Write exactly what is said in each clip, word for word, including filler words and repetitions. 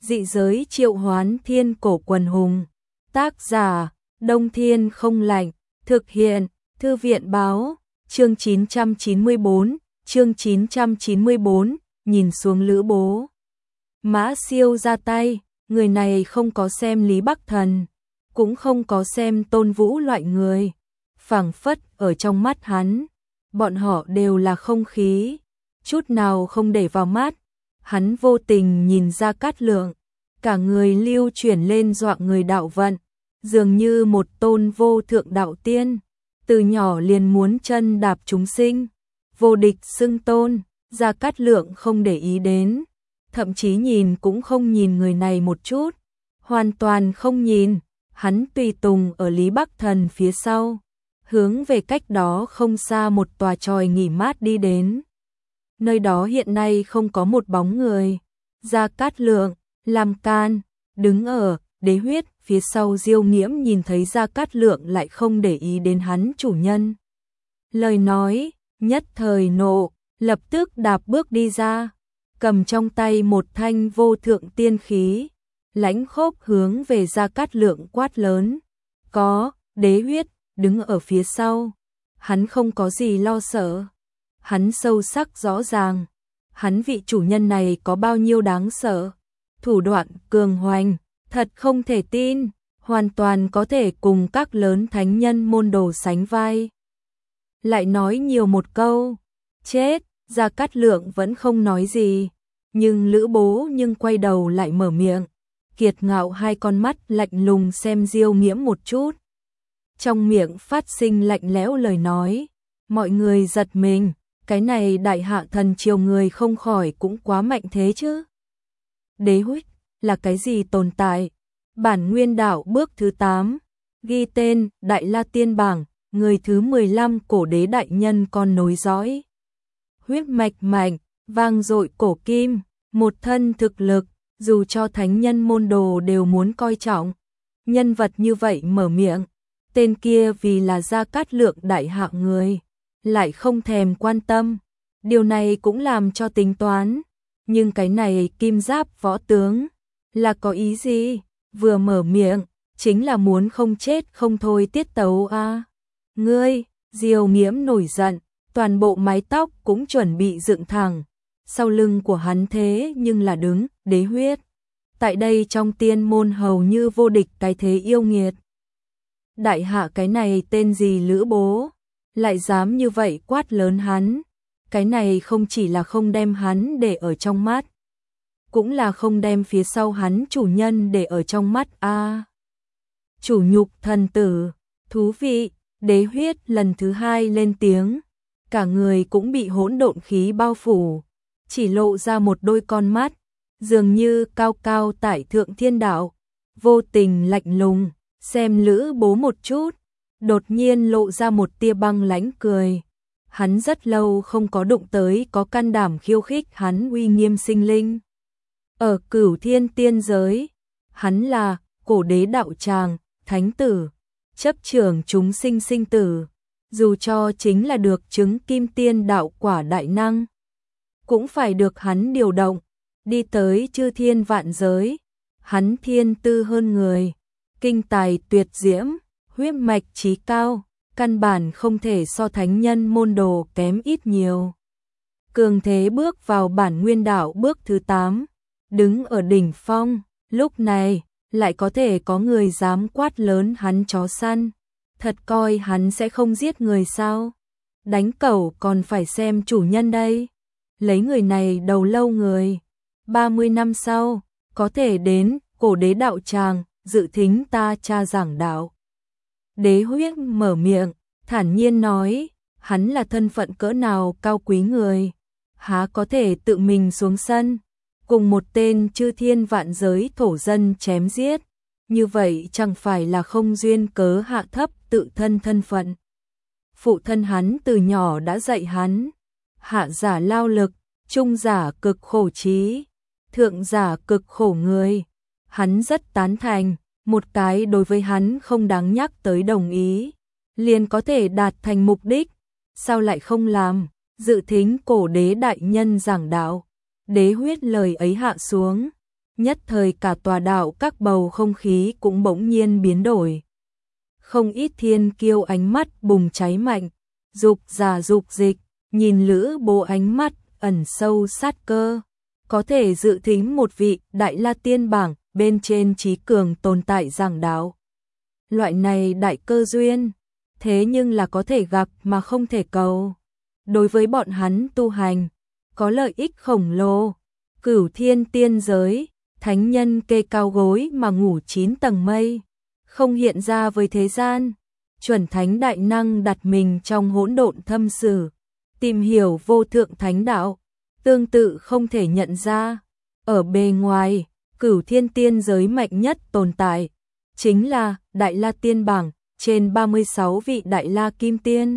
dị giới triệu hoán thiên cổ quần hùng. Tác giả, Đông Thiên Không Lạnh, thực hiện, Thư viện báo, chương chín trăm chín mươi bốn, chương chín trăm chín mươi bốn, nhìn xuống Lữ Bố. Mã Siêu ra tay, người này không có xem Lý Bắc Thần, cũng không có xem Tôn Vũ loại người, phảng phất ở trong mắt hắn, bọn họ đều là không khí, chút nào không để vào mắt. Hắn vô tình nhìn Gia Cát Lượng, cả người lưu chuyển lên dọa người đạo vận, dường như một tôn vô thượng đạo tiên, từ nhỏ liền muốn chân đạp chúng sinh, vô địch xưng tôn. Gia Cát Lượng không để ý đến, thậm chí nhìn cũng không nhìn người này một chút, hoàn toàn không nhìn. Hắn tùy tùng ở Lý Bắc Thần phía sau, hướng về cách đó không xa một tòa chòi nghỉ mát đi đến. Nơi đó hiện nay không có một bóng người. Gia Cát Lượng, Lam Can, đứng ở Đế Huyết phía sau. Diêu Nghiễm nhìn thấy Gia Cát Lượng lại không để ý đến hắn chủ nhân lời nói, nhất thời nộ, lập tức đạp bước đi ra, cầm trong tay một thanh vô thượng tiên khí, lãnh khốc hướng về Gia Cát Lượng quát lớn. Có Đế Huyết đứng ở phía sau, hắn không có gì lo sợ. Hắn sâu sắc rõ ràng, hắn vị chủ nhân này có bao nhiêu đáng sợ, thủ đoạn cường hoành, thật không thể tin, hoàn toàn có thể cùng các lớn thánh nhân môn đồ sánh vai. Lại nói nhiều một câu, chết. Gia Cát Lượng vẫn không nói gì, nhưng Lữ Bố nhưng quay đầu lại mở miệng, kiệt ngạo hai con mắt lạnh lùng xem Diêu Nghiễm một chút. Trong miệng phát sinh lạnh lẽo lời nói, mọi người giật mình, cái này đại hạ thần triều người không khỏi cũng quá mạnh thế chứ. Đế Huyết là cái gì tồn tại? Bản nguyên đạo bước thứ tám, ghi tên Đại La Tiên Bảng, người thứ mười lăm cổ đế đại nhân con nối dõi. Huyết mạch mạnh, vang dội cổ kim, một thân thực lực, dù cho thánh nhân môn đồ đều muốn coi trọng. Nhân vật như vậy mở miệng, tên kia vì là Gia Cát Lượng đại hạ người, lại không thèm quan tâm. Điều này cũng làm cho tính toán, nhưng cái này kim giáp võ tướng là có ý gì? Vừa mở miệng, chính là muốn không chết không thôi tiết tấu a. À. Ngươi, Diêu Nghiễm nổi giận, toàn bộ mái tóc cũng chuẩn bị dựng thẳng, sau lưng của hắn thế nhưng là đứng Đế Huyết. Tại đây trong tiên môn hầu như vô địch cái thế yêu nghiệt. Đại hạ cái này tên gì Lữ Bố, lại dám như vậy quát lớn hắn, cái này không chỉ là không đem hắn để ở trong mắt, cũng là không đem phía sau hắn chủ nhân để ở trong mắt a. À, chủ nhục thần tử, thú vị. Đế Huyết lần thứ hai lên tiếng, cả người cũng bị hỗn độn khí bao phủ, chỉ lộ ra một đôi con mắt, dường như cao cao tại thượng thiên đạo, vô tình lạnh lùng, xem Lữ Bố một chút, đột nhiên lộ ra một tia băng lãnh cười. Hắn rất lâu không có đụng tới có can đảm khiêu khích hắn uy nghiêm sinh linh. Ở Cửu Thiên tiên giới, hắn là cổ đế đạo tràng, thánh tử, chấp trưởng chúng sinh sinh tử, dù cho chính là được chứng kim tiên đạo quả đại năng, cũng phải được hắn điều động, đi tới chư thiên vạn giới. Hắn thiên tư hơn người, kinh tài tuyệt diễm, huyết mạch chí cao, căn bản không thể so thánh nhân môn đồ kém ít nhiều. Cường thế bước vào bản nguyên đạo bước thứ tám, đứng ở đỉnh phong, lúc này lại có thể có người dám quát lớn hắn chó săn, thật coi hắn sẽ không giết người sao? Đánh cẩu còn phải xem chủ nhân đây. Lấy người này đầu lâu người, ba mươi năm sau có thể đến cổ đế đạo tràng dự thính ta cha giảng đạo. Đế Huyết mở miệng, thản nhiên nói, hắn là thân phận cỡ nào cao quý người, há có thể tự mình xuống sân, cùng một tên chư thiên vạn giới thổ dân chém giết, như vậy chẳng phải là không duyên cớ hạ thấp tự thân thân phận. Phụ thân hắn từ nhỏ đã dạy hắn, hạ giả lao lực, trung giả cực khổ trí, thượng giả cực khổ người. Hắn rất tán thành, một cái đối với hắn không đáng nhắc tới đồng ý, liền có thể đạt thành mục đích, sao lại không làm, dự thính cổ đế đại nhân giảng đạo. Đế Huyết lời ấy hạ xuống, nhất thời cả tòa đạo các bầu không khí cũng bỗng nhiên biến đổi. Không ít thiên kiêu ánh mắt bùng cháy mạnh, dục giả dục dịch, nhìn Lữ Bố ánh mắt ẩn sâu sát cơ, có thể dự thính một vị Đại La Tiên bảng bên trên trí cường tồn tại giảng đạo. Loại này đại cơ duyên, thế nhưng là có thể gặp mà không thể cầu. Đối với bọn hắn tu hành, có lợi ích khổng lồ. Cửu thiên tiên giới, thánh nhân kê cao gối mà ngủ chín tầng mây, không hiện ra với thế gian. Chuẩn thánh đại năng đặt mình trong hỗn độn thâm sử, tìm hiểu vô thượng thánh đạo, tương tự không thể nhận ra. Ở bề ngoài, cửu thiên tiên giới mạnh nhất tồn tại, chính là Đại La Tiên bảng, trên ba mươi sáu vị Đại La Kim Tiên.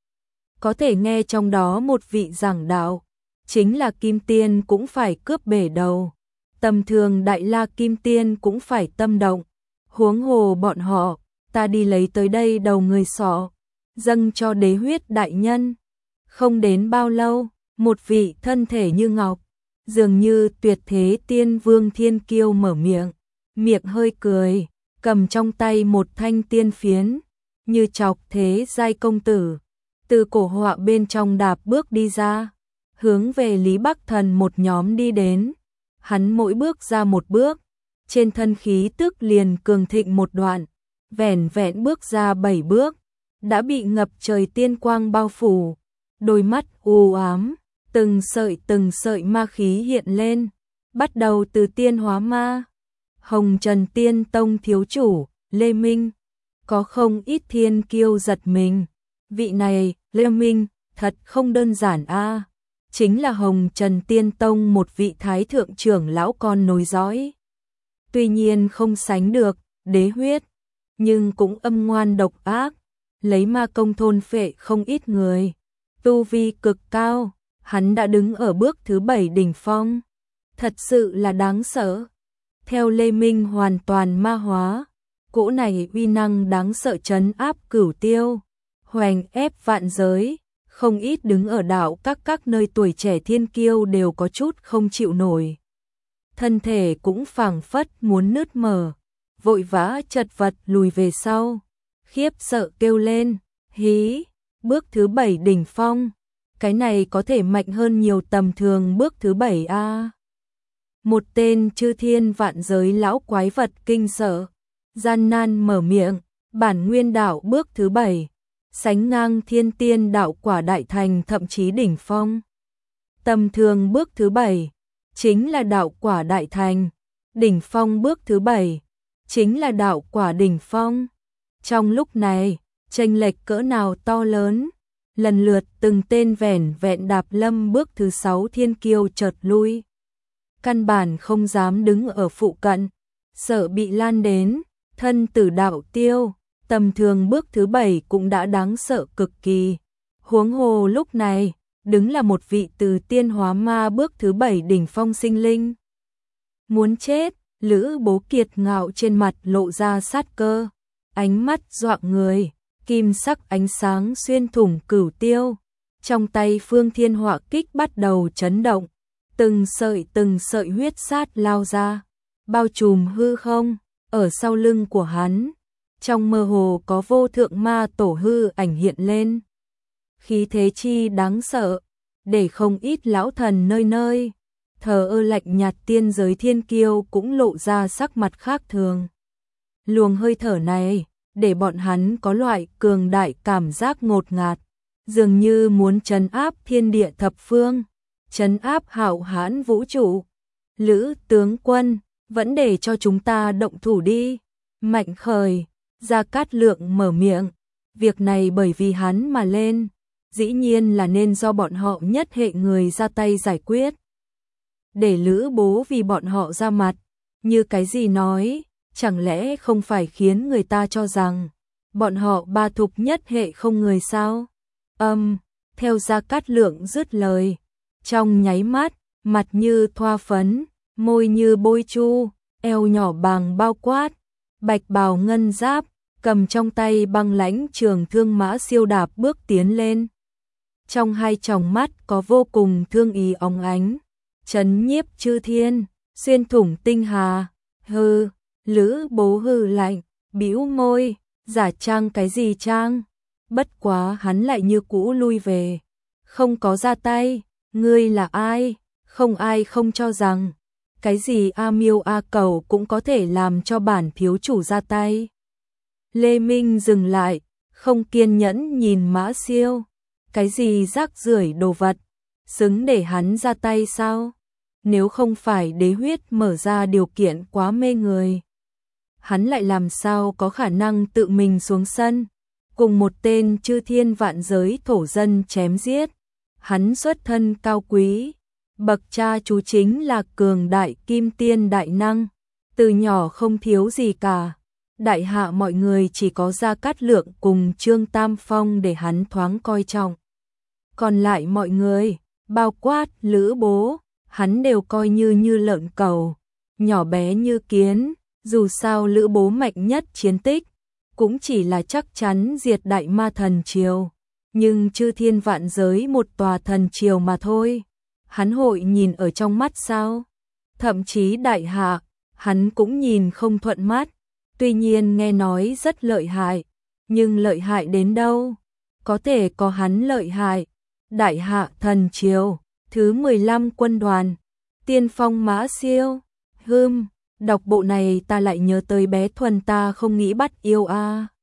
Có thể nghe trong đó một vị giảng đạo, chính là Kim Tiên cũng phải cướp bể đầu. Tầm thường Đại La Kim Tiên cũng phải tâm động, huống hồ bọn họ, ta đi lấy tới đây đầu người sọ, dâng cho đế huyết đại nhân. Không đến bao lâu, một vị thân thể như ngọc, dường như tuyệt thế tiên vương thiên kiêu mở miệng, miệng hơi cười, cầm trong tay một thanh tiên phiến, như chọc thế giai công tử, từ cổ họa bên trong đạp bước đi ra, hướng về Lý Bắc Thần một nhóm đi đến. Hắn mỗi bước ra một bước, trên thân khí tức liền cường thịnh một đoạn, vẻn vẹn bước ra bảy bước, đã bị ngập trời tiên quang bao phủ, đôi mắt u ám, từng sợi từng sợi ma khí hiện lên, bắt đầu từ tiên hóa ma. Hồng Trần Tiên Tông thiếu chủ, Lê Minh, có không ít thiên kiêu giật mình, vị này, Lê Minh, thật không đơn giản a, chính là Hồng Trần Tiên Tông một vị thái thượng trưởng lão con nối dõi. Tuy nhiên không sánh được đế huyết, nhưng cũng âm ngoan độc ác, lấy ma công thôn phệ không ít người, tu vi cực cao, hắn đã đứng ở bước thứ bảy đỉnh phong, thật sự là đáng sợ. Theo Lê Minh hoàn toàn ma hóa, cỗ này uy năng đáng sợ trấn áp cửu tiêu, hoành ép vạn giới, không ít đứng ở đạo các các nơi tuổi trẻ thiên kiêu đều có chút không chịu nổi. Thân thể cũng phảng phất muốn nứt mở, vội vã chật vật lùi về sau, khiếp sợ kêu lên, hí, bước thứ bảy đỉnh phong, cái này có thể mạnh hơn nhiều tầm thường bước thứ bảy a. Một tên chư thiên vạn giới lão quái vật kinh sợ, gian nan mở miệng, bản nguyên đạo bước thứ bảy, sánh ngang thiên tiên đạo quả đại thành thậm chí đỉnh phong. Tầm thường bước thứ bảy, chính là đạo quả đại thành, đỉnh phong bước thứ bảy, chính là đạo quả đỉnh phong. Trong lúc này, chênh lệch cỡ nào to lớn, lần lượt từng tên vẻn vẹn đạp lâm bước thứ sáu thiên kiêu chợt lui. Căn bản không dám đứng ở phụ cận, sợ bị lan đến, thân tử đạo tiêu, tầm thường bước thứ bảy cũng đã đáng sợ cực kỳ. Huống hồ lúc này, đứng là một vị từ tiên hóa ma bước thứ bảy đỉnh phong sinh linh. Muốn chết, Lữ Bố kiệt ngạo trên mặt lộ ra sát cơ, ánh mắt dọa người, kim sắc ánh sáng xuyên thủng cửu tiêu, trong tay Phương Thiên Họa kích bắt đầu chấn động, từng sợi từng sợi huyết sát lao ra, bao trùm hư không, ở sau lưng của hắn, trong mơ hồ có vô thượng ma tổ hư ảnh hiện lên. Khí thế chi đáng sợ, để không ít lão thần nơi nơi, thờ ơ lạnh nhạt tiên giới thiên kiêu cũng lộ ra sắc mặt khác thường. Luồng hơi thở này, để bọn hắn có loại cường đại cảm giác ngột ngạt, dường như muốn trấn áp thiên địa thập phương, trấn áp hạo hãn vũ trụ. Lữ tướng quân, vẫn để cho chúng ta động thủ đi. Mạnh Khởi, Gia Cát Lượng mở miệng, việc này bởi vì hắn mà lên, dĩ nhiên là nên do bọn họ nhất hệ người ra tay giải quyết. Để Lữ Bố vì bọn họ ra mặt, như cái gì nói, chẳng lẽ không phải khiến người ta cho rằng bọn họ ba thục nhất hệ không người sao? Âm, theo Gia Cát Lượng dứt lời, trong nháy mắt, mặt như thoa phấn, môi như bôi chu, eo nhỏ bằng bao quát, bạch bào ngân giáp, cầm trong tay băng lãnh trường thương mã siêu đạp bước tiến lên. Trong hai tròng mắt có vô cùng thương ý óng ánh, chấn nhiếp chư thiên, xuyên thủng tinh hà. Hừ, Lữ Bố hừ lạnh, bĩu môi, giả trang cái gì trang? Bất quá hắn lại như cũ lui về, không có ra tay. Ngươi là ai? Không ai không cho rằng cái gì A Miêu A Cẩu cũng có thể làm cho bản thiếu chủ ra tay. Lê Minh dừng lại, không kiên nhẫn nhìn Mã Siêu. Cái gì rác rưởi đồ vật, xứng để hắn ra tay sao? Nếu không phải đế huyết mở ra điều kiện quá mê người, hắn lại làm sao có khả năng tự mình xuống sân, cùng một tên chư thiên vạn giới thổ dân chém giết. Hắn xuất thân cao quý, bậc cha chú chính là cường đại kim tiên đại năng, từ nhỏ không thiếu gì cả. Đại hạ mọi người chỉ có Gia Cát Lượng cùng Trương Tam Phong để hắn thoáng coi trọng. Còn lại mọi người, bao quát Lữ Bố, hắn đều coi như như lợn cẩu, nhỏ bé như kiến. Dù sao Lữ Bố mạnh nhất chiến tích, cũng chỉ là chắc chắn diệt đại ma thần triều. Nhưng chư thiên vạn giới một tòa thần triều mà thôi. Hắn hội nhìn ở trong mắt sao? Thậm chí đại hạ, hắn cũng nhìn không thuận mắt. Tuy nhiên nghe nói rất lợi hại, nhưng lợi hại đến đâu? Có thể có hắn lợi hại. Đại hạ thần triều, thứ mười lăm quân đoàn, tiên phong Mã Siêu. Hừm, đọc bộ này ta lại nhớ tới bé Thuần ta không nghĩ bắt yêu a.